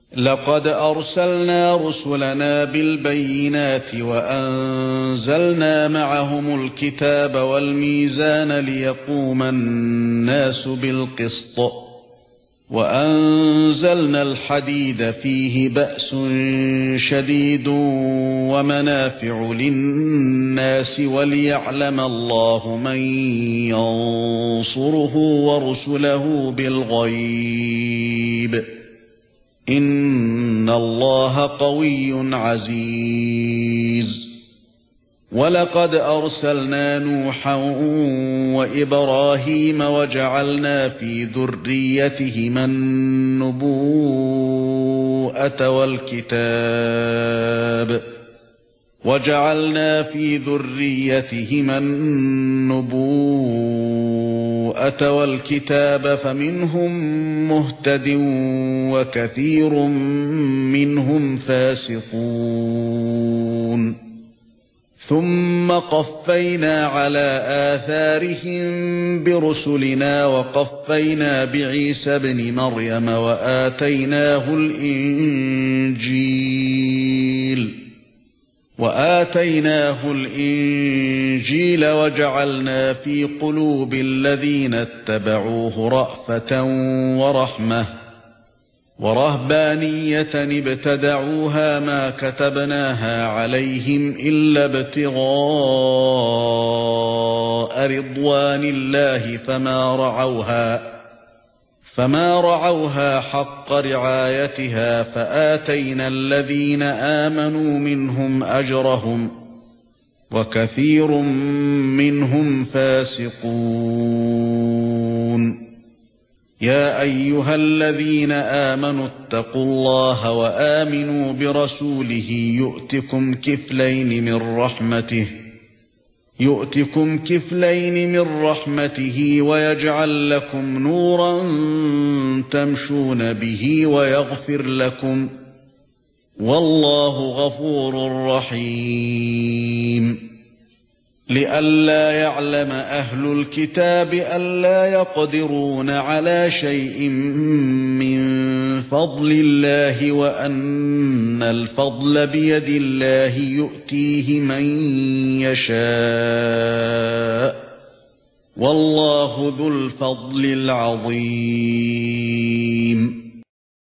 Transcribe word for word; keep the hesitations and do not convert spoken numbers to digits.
لقد أرسلنا رسلنا بالبينات وأنزلنا معهم الكتاب والميزان ليقوم الناس بالقسط وأنزلنا الحديد فيه بأس شديد ومنافع للناس وليعلم الله من ينصره ورسله بالغيب إن الله قوي عزيز. ولقد أرسلنا نوحا وإبراهيم وجعلنا في ذريتهما النبوءة والكتاب وجعلنا في ذريتهما النبوءة والكتاب فمنهم مهتد وكثير منهم فاسقون. ثم قفينا على آثارهم برسلنا وقفينا بعيسى ابن مريم وآتيناه الإنجيل وآتيناه الإنجيل وجعلنا في قلوب الذين اتبعوه رأفة ورحمة ورهبانية ابتدعوها ما كتبناها عليهم إلا ابتغاء رضوان الله فما رعوها فما رعوها حق رعايتها فآتينا الذين آمنوا منهم أجرهم وكثير منهم فاسقون. يا أيها الذين آمنوا اتقوا الله وآمنوا برسوله يؤتكم كفلين من رحمته يؤتكم كفلين من رحمته ويجعل لكم نورا تمشون به ويغفر لكم والله غفور رحيم. لئلا يعلم أهل الكتاب ألا يقدرون على شيء من فضل الله وأن الفضل بيد الله يؤتيه من يشاء والله ذو الفضل العظيم.